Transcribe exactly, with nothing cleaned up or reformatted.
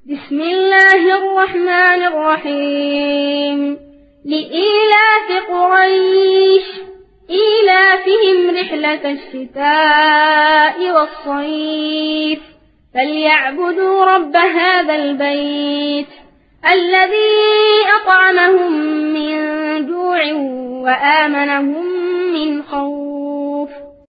بسم الله الرحمن الرحيم لإيلاف قريش إيلافهم رحلة الشتاء والصيف فليعبدوا رب هذا البيت الذي أطعمهم من جوع وآمنهم من خوف.